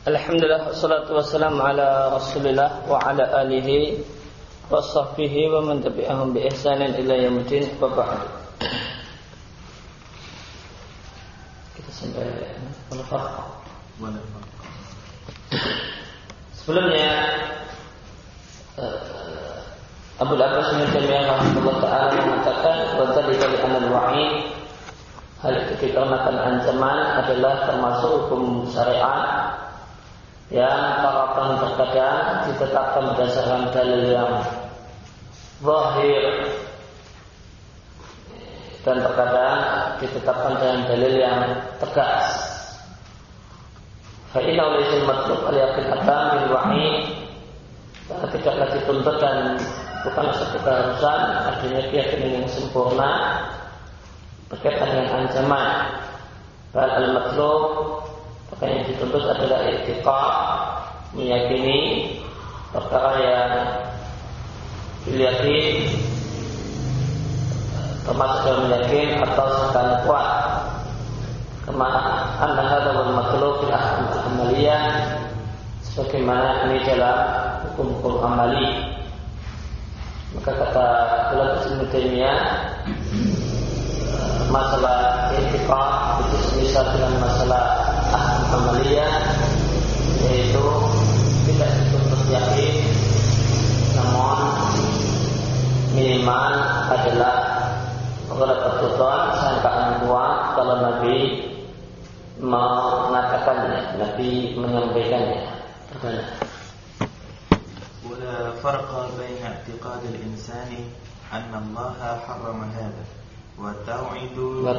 Alhamdulillah, wassalatu wassalamu ala Rasulillah wa ala alihi wa sahbihi wa man tabi'ahum bi ihsanin ila yaumil wa ba'd. Kita sampai al-farq. Sebelumnya Abu Abbas bin Taimiyah rahimahullah taala mengatakan bahwa tadi kali al-wa'id hal itu dikarenakan ancaman adalah termasuk hukum syariat yang terkadang ditetapkan berdasarkan dalil yang zahir dan terkadang ditetapkan dengan dalil yang tegas. Fa inna laysa al-matlub al-yaqin atam bil wahid, karena tidaklah dituntut dan bukan satu keharusan adanya keyakinan yang sempurna berkaitan dengan ancaman. Bal al-matlub, maka yang dituntut adalah i'tiqad, meyakini perkara yang diyakini, termasuk dalam yakin atau sekali kuat. Kama anna hadza wal matlub fil ahkam al-amaliyah, sebagaimana ini dalam hukum-hukum amali. Maka kata Ibnu Taimiyah, masalah i'tiqad itu semisal dengan masalah ahkam amaliyah, yaitu tidak dituntut yakin, namun minimal adalah kebetulan sangkaan kuat kalau Nabi mengatakannya, Nabi menyampaikannya. ولا فرق بين اعتقاد الإنسان أن الله حرم هذا وتوعد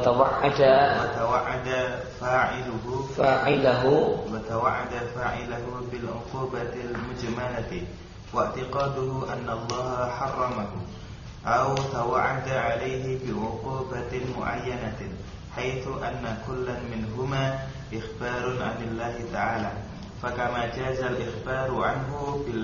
فاعله بالعقوبة المجملة واعتقاده أن الله حرمه أو توعد عليه بعقوبة معينة حيث أن كلا منهما إخبار عن الله تعالى فكما جاز الإخبار عنه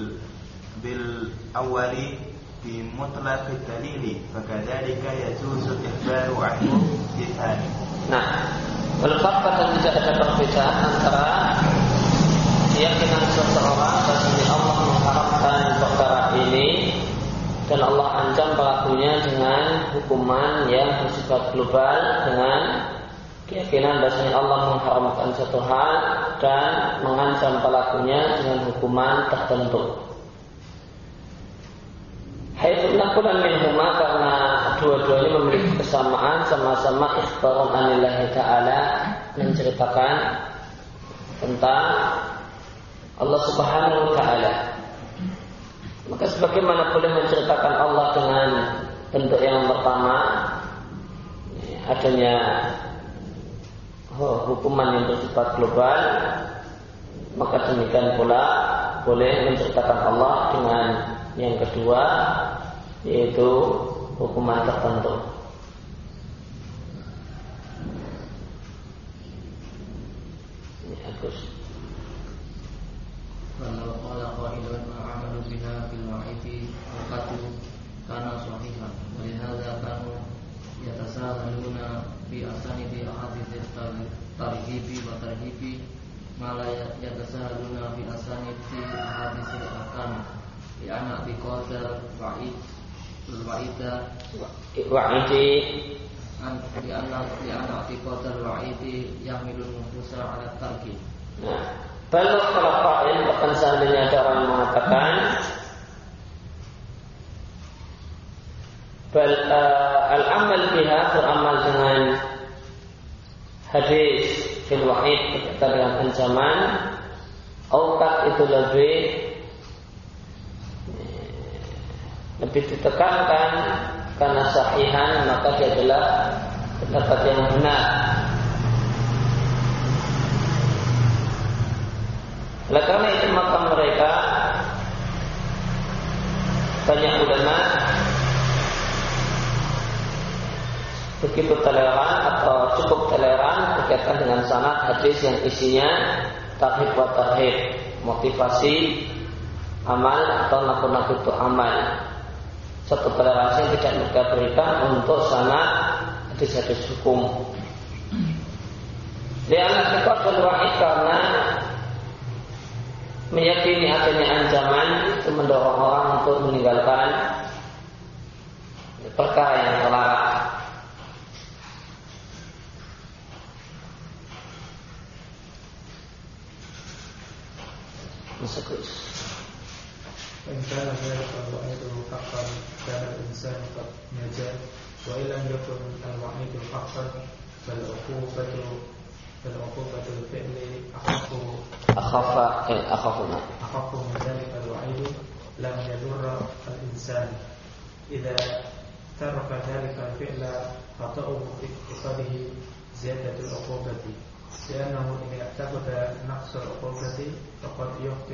بالأول بمطلق الدليل فكذلك يجوز الإخبار عنه بالثاني. Nah, berkata dan tidak ada perbedaan antara keyakinan seseorang bahwa Allah mengharapkan perkara ini dan Allah ancam pelakunya dengan hukuman yang bersifat global, dengan keyakinan bahwa Allah mengharamkan satu hal dan mengancam pelakunya dengan hukuman tertentu. Haitsulah kulan minhuma, karena dua-duanya memiliki kesamaan, sama-sama ikhbarun anillahi ta'ala, menceritakan tentang Allah subhanahu wa ta'ala. Maka sebagaimana boleh menceritakan Allah dengan bentuk yang pertama, adanya hukuman yang bersifat global, maka demikian pula boleh menceritakan Allah dengan yang kedua, yaitu hukuman tertentu. Ini Agus. Kalau qala qailun ma'amalu biha fil wa'idi waqatu kana sahihan wa lihadza kanu yatasahaluna bi asanidi ahadits tarhibi wa tarhibi ma la yatasahaluna bi asanidi ahadits al-ahkam li anak biqadar wa'id wa'ida wa'idi li anak biqadar wa'idi yahmilun nufusa ala tarki. Nah, kalau qail, bahkan seandainya ada orang yang mengatakan al-amal biha, beramal dengan hadis fil wa'id berkaitan dengan ancaman, auqat itu lebih ditekankan karena sahihan, maka dia adalah pendapat yang benar. Oleh karena itu maka mereka, banyak ulama begitu toleran atau cukup toleran berkaitan dengan sanad hadis yang isinya tarhib wa tarhib, motivasi amal atau nakut-nakut amal. Satu toleransi yang tidak mereka berikan untuk sanad hadis-hadis hukum. Lihat kita berwahid karena meyakini adanya ancaman itu mendorong orang untuk meninggalkan perkara yang terlarang. فإن كان ذلك الوعيد حقا كان الإنسان قد نجا وإن لم يكن الوعيد حقا فالعقوبة الفعل أخف من ذلك الوعيد لم يضر الإنسان إذا ترك ذلك الفعل خطأه في اعتقاده زيادة العقوبة لأنه إن اعتقد نقص العقوبة فقد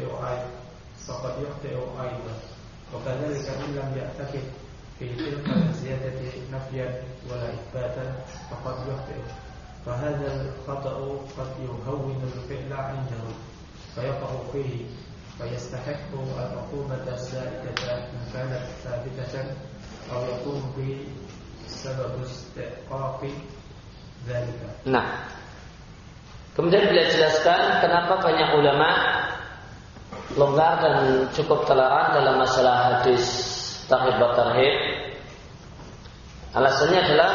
يخطئ أيضا وكذلك إن لم يعتقد في تلك الزيادة نفيا ولا إثباتا فقد يخطئ فهذا الخطأ قد يهون الفعل عنده فيقع فيه فيستحق العقوبة الزائدة إن كانت ثابتة أو يكون به سبب استحقاق ذلك. Nah, kemudian beliau jelaskan kenapa banyak ulama longgar dan cukup toleran dalam masalah hadis tarhib wa tarhib. Alasannya adalah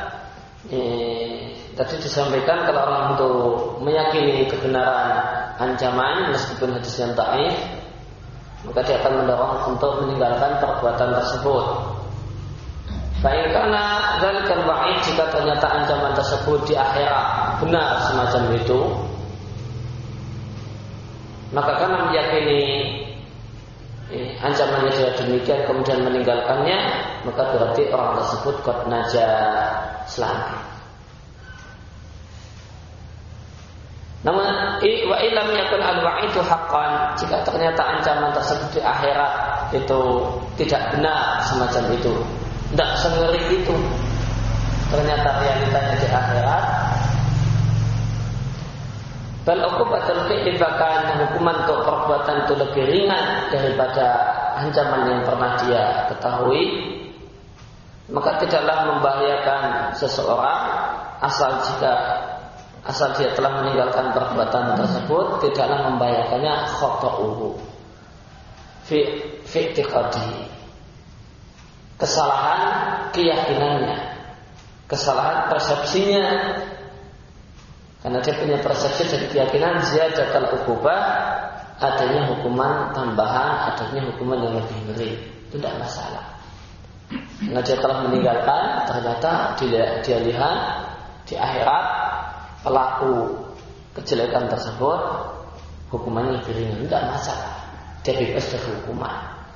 tadi disampaikan kalau orang itu meyakini kebenaran ancaman meskipun hadis yang dhaif, maka dia akan mendorong untuk meninggalkan perbuatan tersebut. Baik karena dzalikal wa'id, jika ternyata ancaman tersebut di akhirat benar semacam itu, maka karena meyakini ancamannya sudah demikian kemudian meninggalkannya, maka berarti orang tersebut qad naja, selamat. Namun wa illam yakun al-wa'idu haqqan, jika ternyata ancaman tersebut di akhirat itu tidak benar semacam itu, tidak sengeri itu, ternyata realitanya di akhirat, bal uqubatul fi'li, bahkan hukuman untuk perbuatan itu lebih ringan daripada ancaman yang pernah dia ketahui, maka tidaklah membahayakan seseorang asal dia telah meninggalkan perbuatan tersebut, tidaklah membahayakannya khata'uhu fi i'tiqadi, kesalahan keyakinannya, kesalahan persepsinya, karena dia punya persepsi dan keyakinan ziyadatul uqubah, adanya hukuman tambahan, adanya hukuman yang lebih ngeri, itu tidak masalah. Karena dia telah meninggalkan, ternyata dia lihat di akhirat pelaku kejelekan tersebut hukumannya lebih ringan, tidak masalah, dia bebas dari hukuman.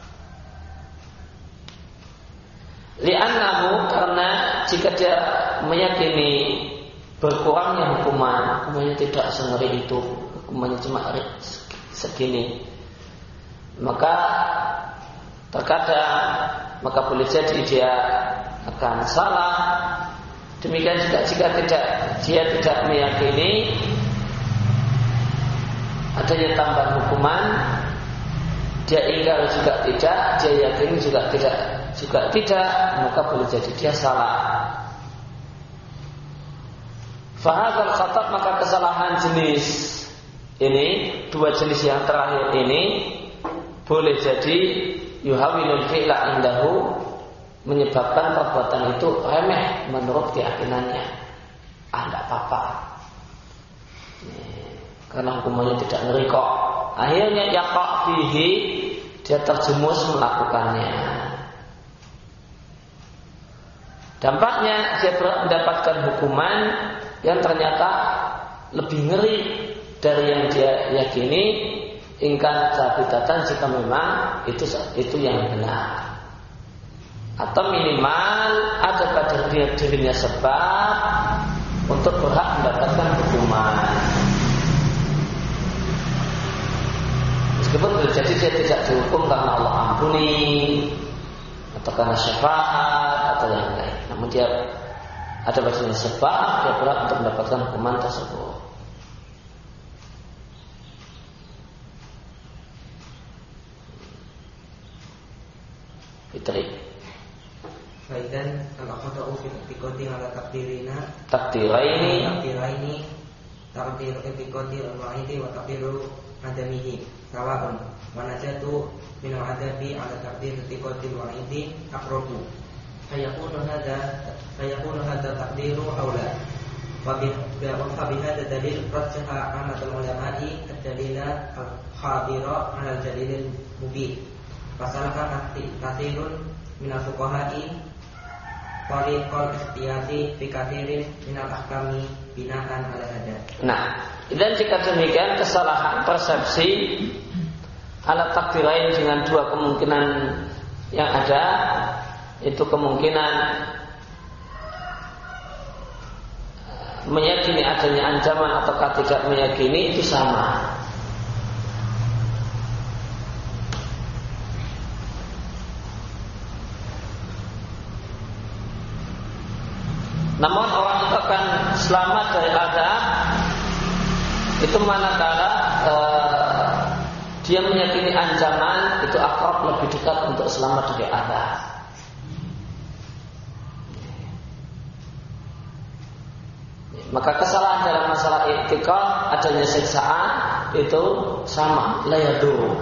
Li'annahu, karena jika dia meyakini berkurangnya hukumannya tidak sengeri itu, hukumannya cuma segini, maka terkadang boleh jadi dia akan salah. Demikian juga jika dia tidak meyakini adanya tambahan hukuman, dia ingkar juga tidak, dia yakini juga tidak, maka boleh jadi dia salah. Fahadzal khatab, maka kesalahan jenis ini, dua jenis yang terakhir ini, boleh jadi yuhawilul fi'la indahu, menyebabkan perbuatan itu remeh menurut keyakinannya. Tidak apa-apa, karena hukumannya tidak ngeri kok. Akhirnya yaqa' fihi, dia terjumus melakukannya. Dampaknya dia mendapatkan hukuman yang ternyata lebih ngeri dari yang dia yakini, ingkar sabitatan, jika memang itu yang benar, atau minimal ada pada dirinya sebab untuk berhak mendapatkan hukuman, meskipun boleh jadi dia tidak dihukum karena Allah ampuni atau karena syafaat atau yang lain, namun dia ada bagian sebab dia berhak untuk mendapatkan hukuman tersebut. Fitri. Faidan al-qata'u fi i'tiqadi ala takdiraini takdir i'tiqadi al-wa'idi wa takdiru adamihi sawa'un wa najatu min al-adabi 'ala taqdir tiqatil wa'idi aqrabu fayakunu hadha taqdiru aula wa bihadha dalil rajjaha amatul ulama'i ad-dalila al-khadira 'ala al-dalil mubin fasalaka kathirun min al-fuqaha'i tariqal ikhtiyati fi kathirin min al-ahkami binaan 'ala hadha. Nah, dan jika demikian kesalahan persepsi ala takdirain dengan dua kemungkinan yang ada, itu kemungkinan meyakini adanya ancaman ataukah tidak meyakini, itu sama. Namun orang itu akan selamat dari azab itu manakala dia meyakini ancaman itu akrab, lebih dekat untuk selamat dari azab. Maka kesalahan dalam masalah i'tiqad adanya siksaan itu sama, la yadur.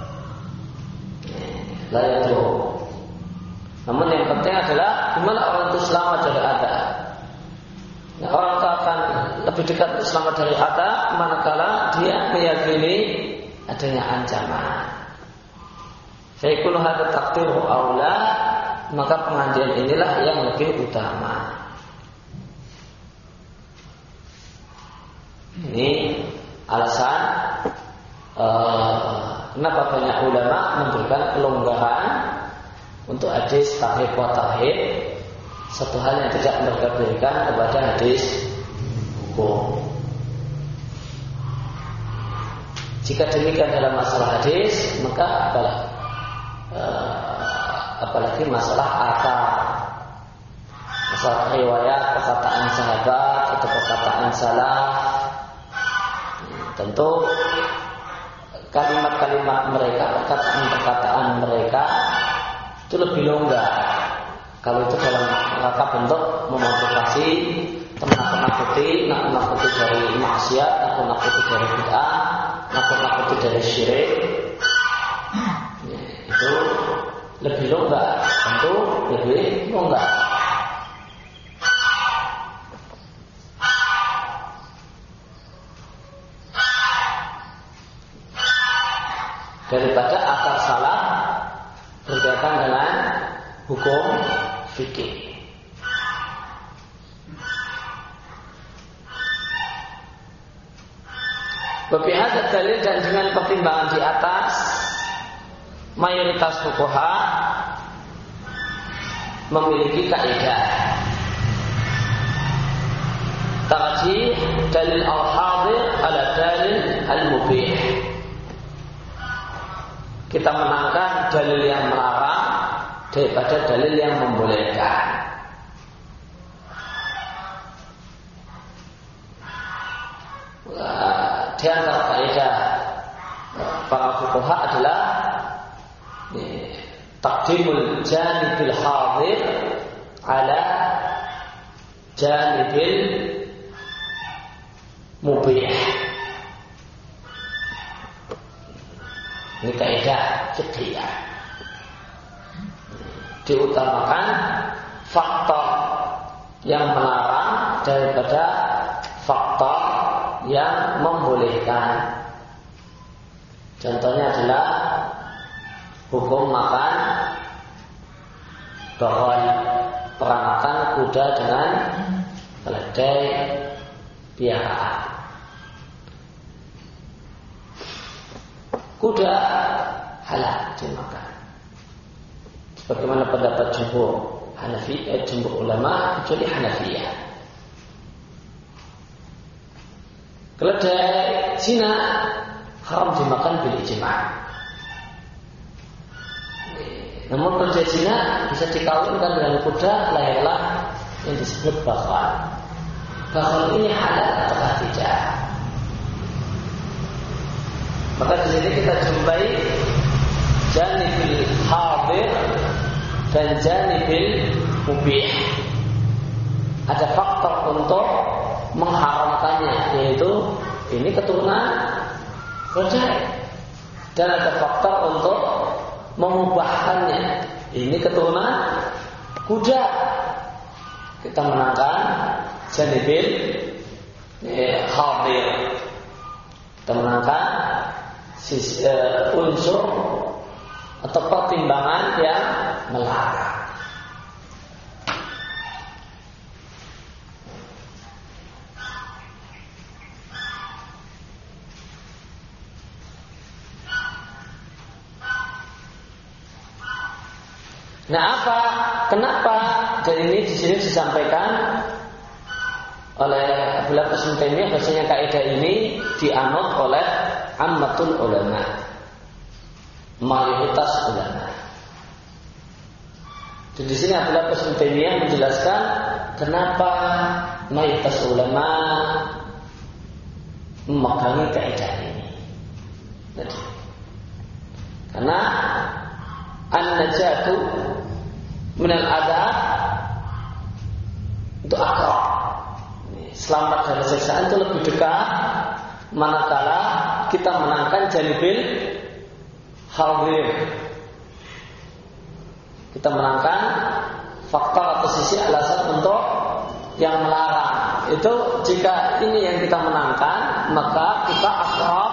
Namun yang penting adalah gimana orang itu selamat dari azab. Nah, orang itu akan lebih dekat selamat dari azab manakala dia meyakini adanya ancaman. Fayakunu hadza taqdiru aula, maka pengajian inilah yang lebih utama. Ini alasan kenapa banyak ulama memberikan kelonggaran untuk hadis tarhib wa tarhib, satu hal yang tidak mereka berikan kepada hadis hukum. Jika demikian dalam masalah hadis, maka apalagi masalah asar, masalah riwayat, perkataan sahabat atau perkataan salaf, tentu kalimat-kalimat mereka, perkataan-perkataan mereka itu lebih longgar. Kalau itu dalam rangka bentuk memotivasi, nakut-nakuti dari maksiat, nakut-nakuti dari bid'ah, nakut-nakuti dari syirik, itu lebih longgar, tentu lebih longgar. Daripada asal salah berkaitan dengan hukum fikih. Berpihak dalil dan dengan pertimbangan di atas, mayoritas fuqaha memiliki kaidah tarjih dalil al-hadir ala dalil al-mubih. Kita menangkan dalil yang melarang daripada dalil yang membolehkan. Di antara kaidah para fuqaha adalah taqdimul janibil hadir ala janibil mubih. Ini kaidah fiqhiyah. Diutamakan faktor yang melarang daripada faktor yang membolehkan. Contohnya adalah hukum makan dohon, peranakan kuda dengan keledai piaraan. Kuda halal dimakan. Sebagaimana pendapat jumhur jumhur ulama kecuali Hanafiyah. Keledai zina haram dimakan bil ijma'. Namun keledai zina bisa dikawinkan dengan kuda, lahirlah yang disebut bakhal. Bakhal ini halal atau tidak? Maka di sini kita jumpai janibil hadir dan janibil mubih. Ada faktor untuk mengharamkannya, yaitu ini keturunan bercerai. Dan ada faktor untuk memubahkannya. Ini keturunan kuda. Kita menangkan janibil hadir. Kita menangkan unsur atau pertimbangan yang melarang. Nah, kenapa dan ini di sini disampaikan oleh Abdullah bin Taimiyah bahasanya kaidah ini dianut oleh ammatul ulama, mayoritas ulama. Dan di sini Abdullah bin Taimiyah menjelaskan kenapa mayoritas ulama memegangi kaidah ini. Jadi, karena an-najatu minal adab itu akrab. Selamat dari siksaan itu lebih dekat manakala kita menangkan janibil hadir. Kita menangkan faktor atau sisi alasan untuk yang melarang. Itu jika ini yang kita menangkan, maka kita akrab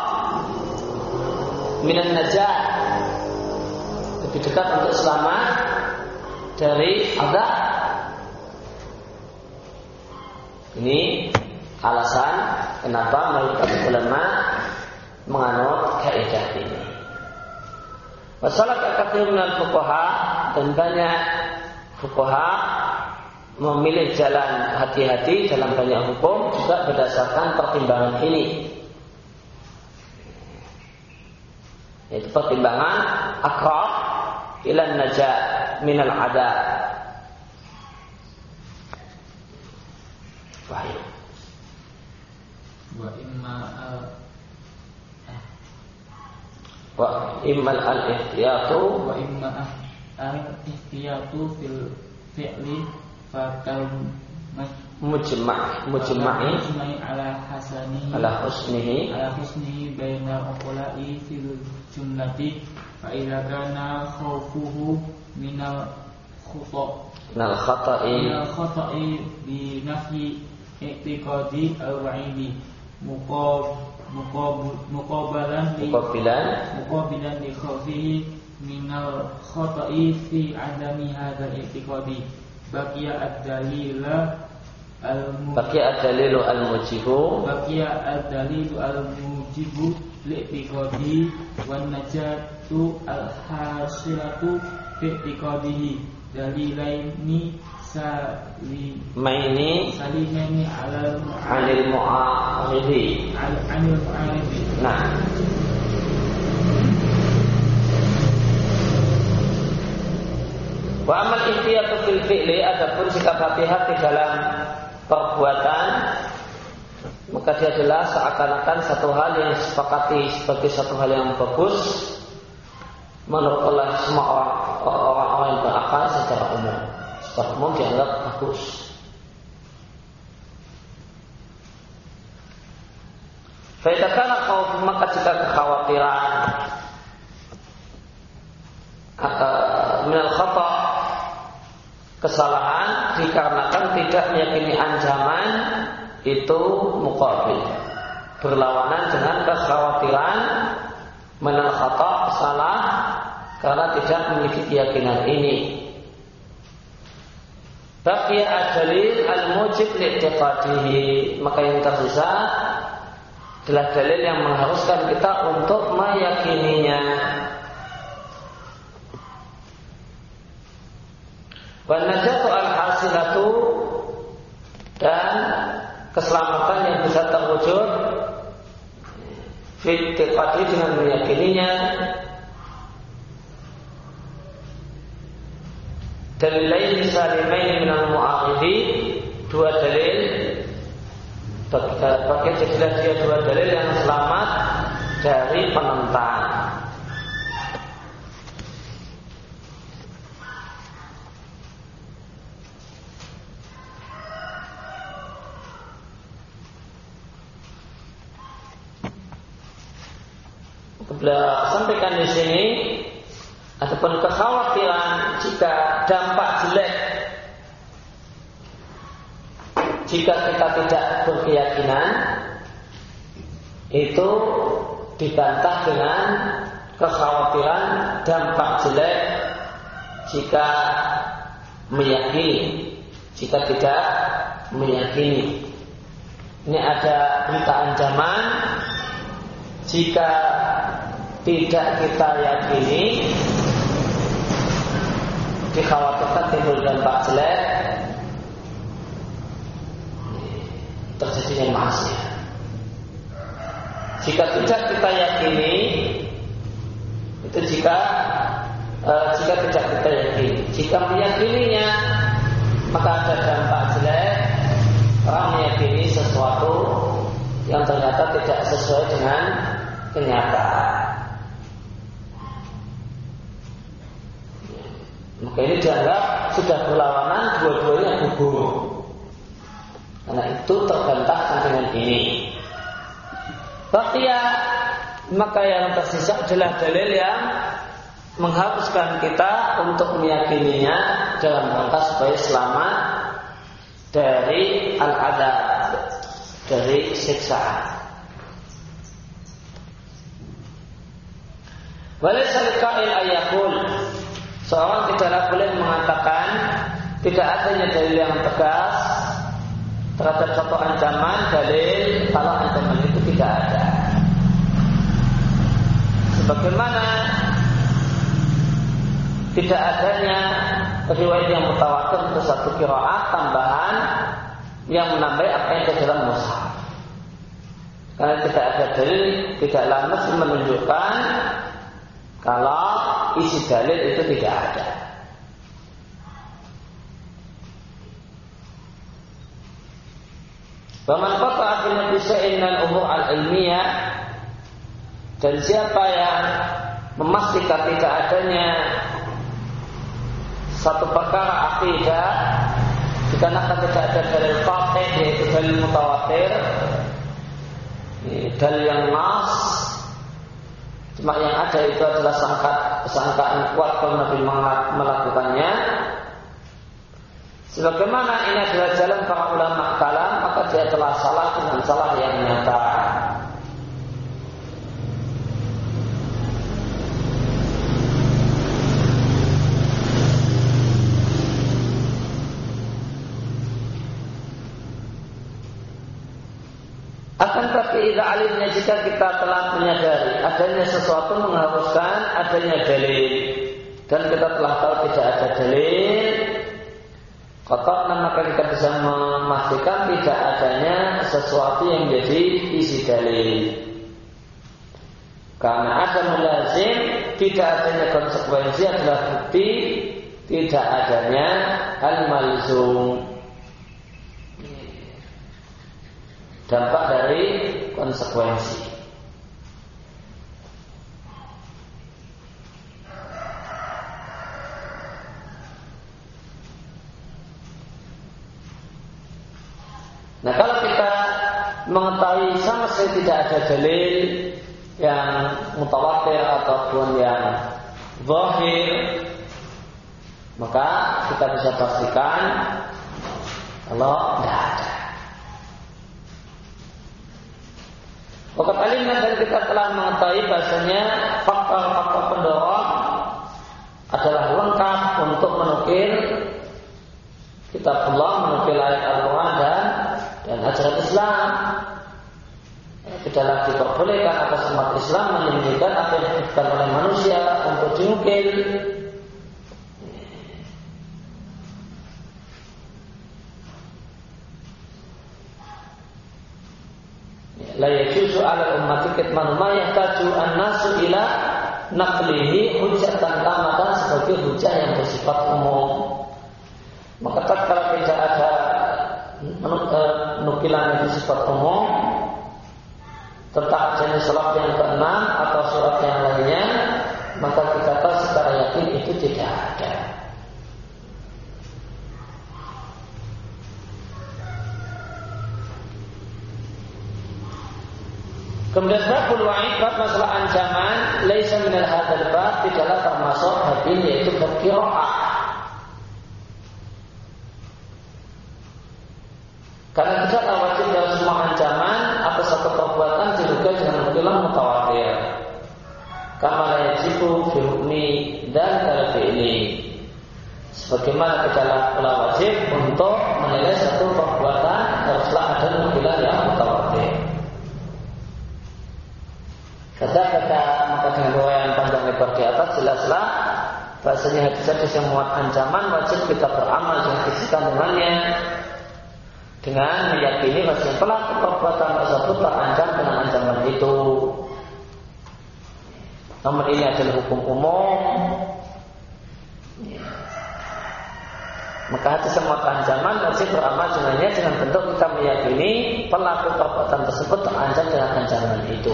minan najat, lebih dekat untuk selamat dari azab. Ini alasan kenapa mayoritas ulama menganut kaidah ini. Wasalak katsirun minal fuqaha, dan banyak fuqaha memilih jalan hati-hati dalam banyak hukum juga berdasarkan pertimbangan ini. Yaitu pertimbangan aqrab ila najat minal adab. Wahyu. Wa imma al-ihtiyatu fil fi'li fakal mujma'i ala husnihi baina uqula'i fil jumlati fa idza kana khawfuhu minal khata'i bi nafyi i'tiqadi al-wa'idi muqabalan li khawfihi minal khata'i fi adami hadha i'tiqadi baqiya ad-dalilu al-mujibu li'tiqadi wan najatu al-hasilatu fi'tiqadihi dalilaini salimaini alal mu'aridi. Nah, wa amal ihtiyatu fil fi'li, adapun sikap hati-hati dalam perbuatan, maka dia adalah seakan-akan satu hal yang disepakati sebagai satu hal yang bagus menurut oleh semua orang-orang yang berakal secara umum. Secara umum dianggap bagus. Faidakana khauf, maka jika kekhawatiran minal khata', kesalahan dikarenakan tidak meyakini ancaman, itu muqabil, berlawanan dengan kekhawatiran minal khata', salah karena tidak memiliki keyakinan ini. Baqiya ad-dalil al-mujib li'tiqadihi, maka yang tersisa adalah dalil yang mengharuskan kita untuk meyakininya. Wan najatu al-hasilatu, dan keselamatan yang bisa terwujud fi i'tiqadi, dengan meyakininya. Dalilain salimain minal mu'aridi, dua dalil, bagi jadilah dia dua dalil yang selamat dari penentang. beliau sampaikan di sini, ataupun kekhawatiran jika dampak jelek jika kita tidak berkeyakinan, itu dibantah dengan kekhawatiran dampak jelek jika meyakini, jika tidak meyakini. Ini ada berita ancaman, jika tidak kita yakini, dikhawatirkan timbul dampak jelek, terjadinya maksiat. Jika tidak kita yakini, itu jika tidak kita yakini. Jika meyakininya, maka ada dampak jelek. Orang meyakini sesuatu yang ternyata tidak sesuai dengan kenyataan. Maka ini dianggap sudah berlawanan, dua-duanya gugur. Karena itu terbantahkan dengan ini. Baqiya, maka yang tersisa adalah dalil yang mengharuskan kita untuk meyakininya dalam rangka supaya selamat dari al-adab, dari siksaan. Walaysa liqa'il ayakul, seorang tidaklah boleh mengatakan tidak adanya dalil yang tegas terhadap satu ancaman, dalil kalau ancaman itu tidak ada. Sebagaimana tidak adanya riwayat yang mutawatir untuk satu qiraat tambahan yang menambah apa yang ada dalam mushaf. Karena tidak ada dalil, tidaklah mesti menunjukkan kalau isi dalil itu tidak ada. Faman qata'a fi nafsihi min umur al-ilmiyah, dan siapa yang memastikan tidak adanya satu perkara akidah dikarenakan tidak ada dalil qati', yaitu dalil mutawatir, dalil yang nas, cuma yang ada itu adalah sangkaan kuat kalau Nabi melakukannya. Sebagaimana ini adalah jalan para ulama kalam, maka dia telah salah dengan salah yang nyata. Akan tapi idza alimnya, jika kita telah menyadari adanya sesuatu mengharuskan adanya dalil dan kita telah tahu tidak ada dalil, maka kita bisa memastikan tidak adanya sesuatu yang menjadi isi dalil. Karena ada mulazim, tidak adanya konsekuensi adalah bukti tidak adanya al-malzum, dampak dari konsekuensi. Nah, kalau kita mengetahui sama sekali tidak ada dalil yang mutawatir ataupun yang zahir, maka kita bisa pastikan kalau tidak ada. Waktu alimnya, dan kita telah mengetahui bahasanya faktor-faktor pendorong adalah lengkap untuk menukil kitabullah, menukil ayat Al-Quran dan ajaran Islam. Tidaklah diperbolehkan atas umat Islam menyembunyikan apa yang diberikan oleh manusia untuk dinukil. La yajuzu 'ala ummati kitmanu ma yahtaju an-nasu ila naqlihi hujjatan tamatan, sebagai hujjah yang bersifat umum. Maka kalau tidak ada nukilan yang bersifat umum tentang jenis salat yang ke-6 atau surat yang lainnya, maka kita tahu secara yakin itu tidak ada. Kemudian babul wa'id, bab masalah ancaman, laisa minal hadzal bab, tidaklah termasuk hadis yaitu bab qiraah. Karena tidaklah wajib dalam semua ancaman atau satu perbuatan diduga dengan hukum mutawatir. Kama la yajibu fi hukmi dan kalau ini. Sebagaimana tidaklah pula wajib untuk menilai satu perbuatan haruslah ada nukilan yang mutawatir. Kata-kata maka dengan riwayat panjang lebar di atas jelaslah bahasanya hadis-hadis yang muat ancaman wajib kita beramal dengan kesikan dengannya dengan meyakini bahasanya pelaku perbuatan tersebut terancam dengan ancaman itu. Namun ini adalah hukum umum. Maka hadis yang muat ancaman wajib beramal dengannya dengan bentuk kita meyakini pelaku perbuatan tersebut terancam dengan ancaman itu.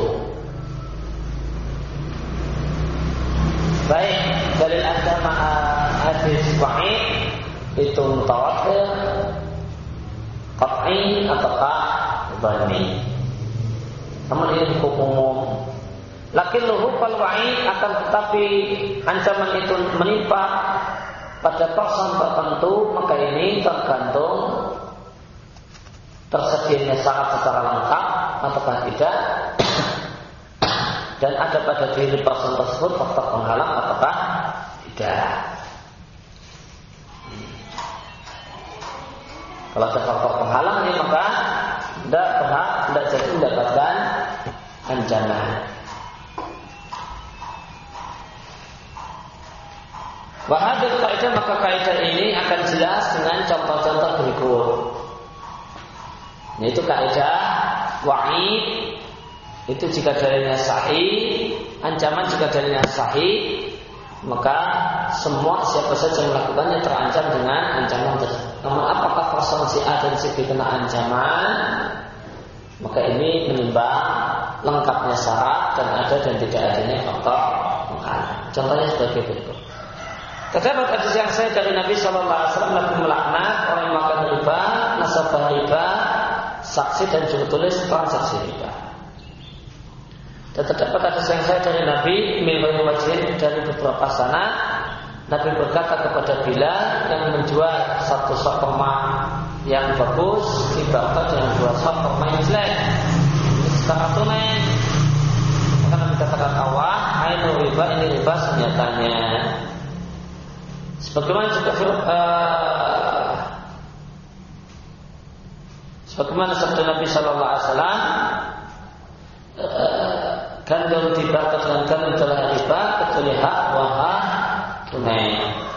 Baik, dalil agama hadis wa'id itu mutawatir, qat'i ataukah dhanni. Namun ini hukum umum. Lakin luhu fal wa'id akan tetapi ancaman itu menimpa pada person tertentu, maka ini tergantung tersedianya syarat secara lengkap ataukah tidak. Dan ada pada diri person tersebut faktor penghalang ataukah tidak. Kalau ada faktor penghalang ini maka tidak jadi mendapatkan ancaman. Wahadul kaidah, maka kaidah ini akan jelas dengan contoh-contoh berikut. Yaitu kaidah wa'id. Itu jika dalilnya sahih, ancaman jika dalilnya sahih, maka semua siapa saja yang melakukannya terancam dengan ancaman tersebut. Namun apakah person si A dan si B kena ancaman? Maka ini menimbang lengkapnya syarat dan ada dan tidak adanya faktor penghalang. Contohnya sebagai berikut. Terdapat hadis yang sahih dari Nabi SAW, Nabi melaknat orang yang makan riba, nasabah riba, saksi dan juru tulis transaksi riba. Dan terdapat hadis yang sahih dari Nabi min wajhin dari beberapa sanad, Nabi berkata kepada Bilal yang menjual satu sok kurma yang bagus dibawa dengan dua sok kurma yang jelek secara tunai. Maka Nabi katakan awah, ainul riba, ini riba senyatanya. Sebagaimana juga sebagaimana sabda Nabi Sallallahu Alaihi Wasallam, gandum dibakar dengan gandum adalah riba kecuali hak waha tunai.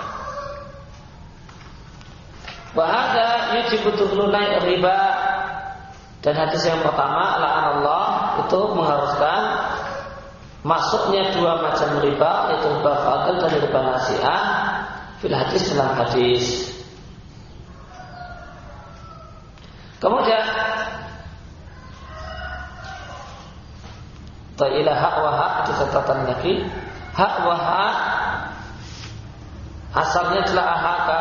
Wahada yujibu tunai riba. Dan hadis yang pertama la'anallah itu mengharuskan masuknya dua macam riba, yaitu riba fadl dan riba nasi'ah fil hadis dalam hadis. Kemudian ta'ilah hak wa hak, itu catatan lagi. Hak wa hak asalnya adalah ahaka,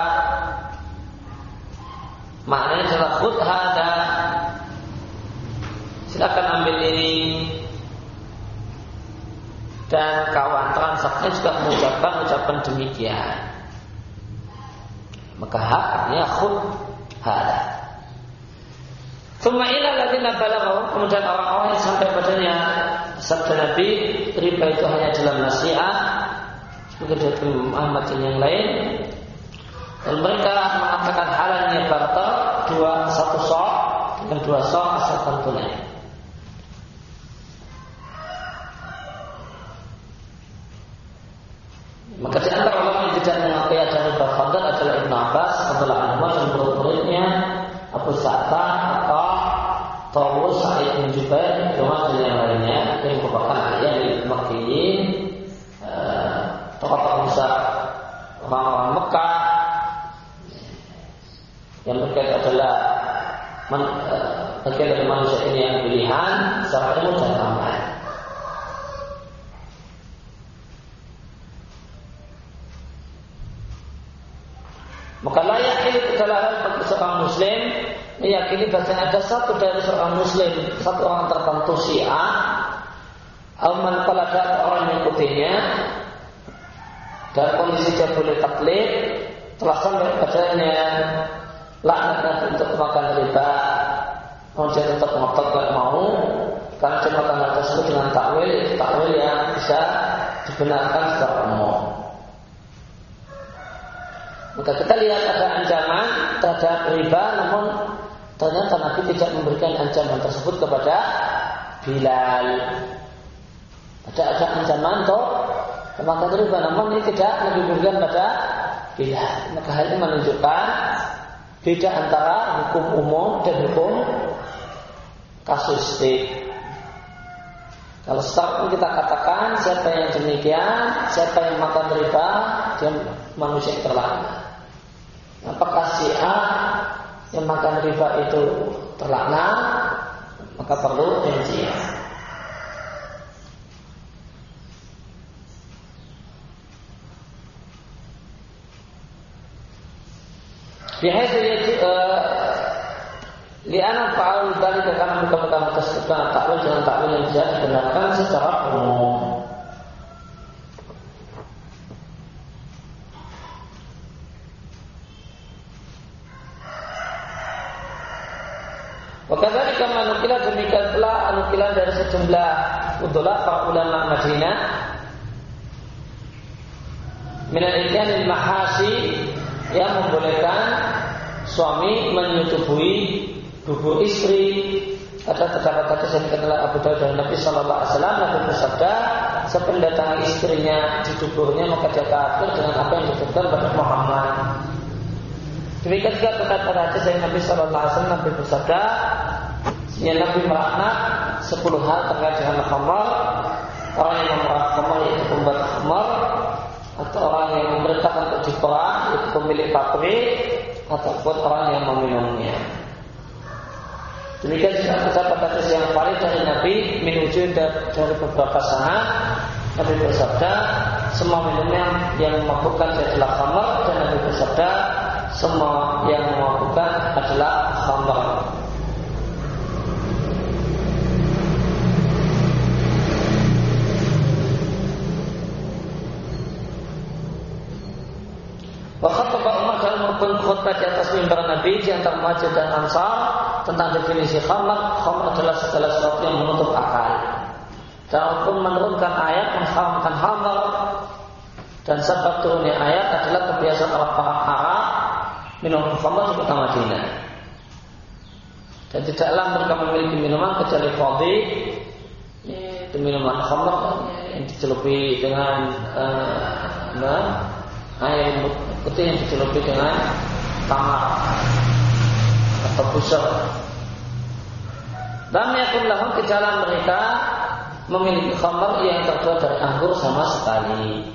maknanya adalah khud hada, silakan ambil ini. Dan kawan transaksinya juga mengucapkan ucapan demikian. Maka haknya khud hada. Tsumma ila alladziina balaghahu, kemudian orang-orang yang sampai padanya sabda Nabi riba itu hanya dalam nasi'ah sebagai dari Muhammad dan yang lain, dan mereka mengatakan halalnya barter satu sok dengan dua sok asalkan tunai. Maka di antara ulama yang tidak mengakui ada riba fadl adalah Ibnu Abbas, Abdullah Anwar dan murid-muridnya Abu Sa'tah atau Tawus, Sa'id bin Jubair, Jum'ah dan yang lainnya yang merupakan ayah dari Makkiyin, tokoh-tokoh besar orang-orang Mekah yang mereka adalah bagian dari manusia ini yang pilihan secara ilmu dan amal. Maka layak ini kesalahan bagi seorang muslim meyakini bahwa ada satu dari seorang muslim, satu orang tertentu Syiah Auman qalada orang mengikutinya dalam kondisi dia boleh taklid, telah sampai padanya laknat untuk makan riba, dia tetap ngotot gak mau karena dia makan hal tersebut dengan takwil yang bisa dibenarkan secara umum. Maka kita lihat ada ancaman terhadap riba, namun ternyata Nabi tidak memberikan ancaman tersebut kepada Bilal. Ada ancaman untuk makan riba, namun ini tidak Nabi berikan pada Bilal. Maka hal ini menunjukkan beda antara hukum umum dan hukum kasusistik. Kalau sekarang kita katakan siapa yang demikian, siapa yang makan riba, dia manusia terlaknat. Apakah si A yang makan riba itu terlaknat? Maka perlu rincian. Bihaitu li'ana fa'al dalika karena bukan tersebut takwil dengan takwil yang bisa dibenarkan secara umum. Wakadari kama nukilah demikian pula nukilan dari sejumlah udulah para ulama Madinah minal ilmianil mahasi yang membolehkan suami menyetubui tubuh istri. Ada terdapat hadis yang dikenal Abu Dawud dan Nabi Sallallahu Alaihi Wasallam. Nabi bersabda, siapa yang datangi istrinya di tubuhnya maka dia kafir dengan apa yang dituturkan pada Muhammad. Demikian juga terdapat hadis dari Nabi Sallallahu Alaihi Wasallam. Nabi bersabda, yang Nabi melaknat 10 hal terkait dengan khamar. Orang yang memerah khamar yaitu pembuat khamar, atau orang yang memerintahkan untuk diperah yaitu pemilik pabrik, ataupun orang yang meminumnya. Demikian juga terdapat hadis yang paling dari Nabi menuju dari beberapa sanad. Nabi bersabda, semua minum yang memabukkan adalah khamar, dan Nabi bersabda, semua yang memabukkan adalah khamar. Wakhatubah Umar dalam khutbah di atas mimbar Nabi di antara Muhajir dan Ansar tentang definisi khamar. Khamar adalah segala sesuatu yang menutup akal. Dan pun menurunkan ayat mengharamkan khamar, dan sebab turunnya ayat adalah kebiasaan orang Arab minum khamar di kota Madinah. Dan tidaklah mereka memiliki minuman kecuali fadhi, itu minuman khamar yang dicelupi dengan air putih yang dicelupi dengan tamar atau busur. Dan yakun lahum ke jalan mereka memiliki khamar yang terbuat dari anggur sama sekali.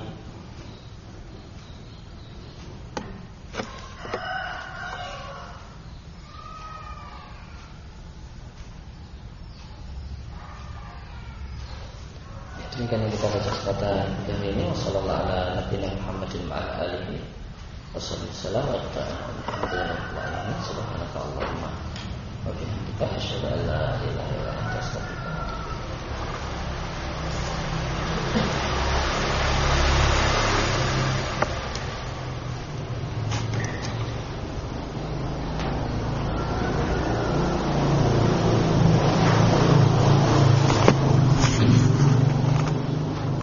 Demikian yang kita baca kesempatan hari ini. Wassalamualaikum warahmatullahi wabarakatuh. Wassalamualaikum warahmatullahi wabarakatuh. Subhanakallahumma wa bihamdika asyhadu an la ilaha illa anta astaghfiruka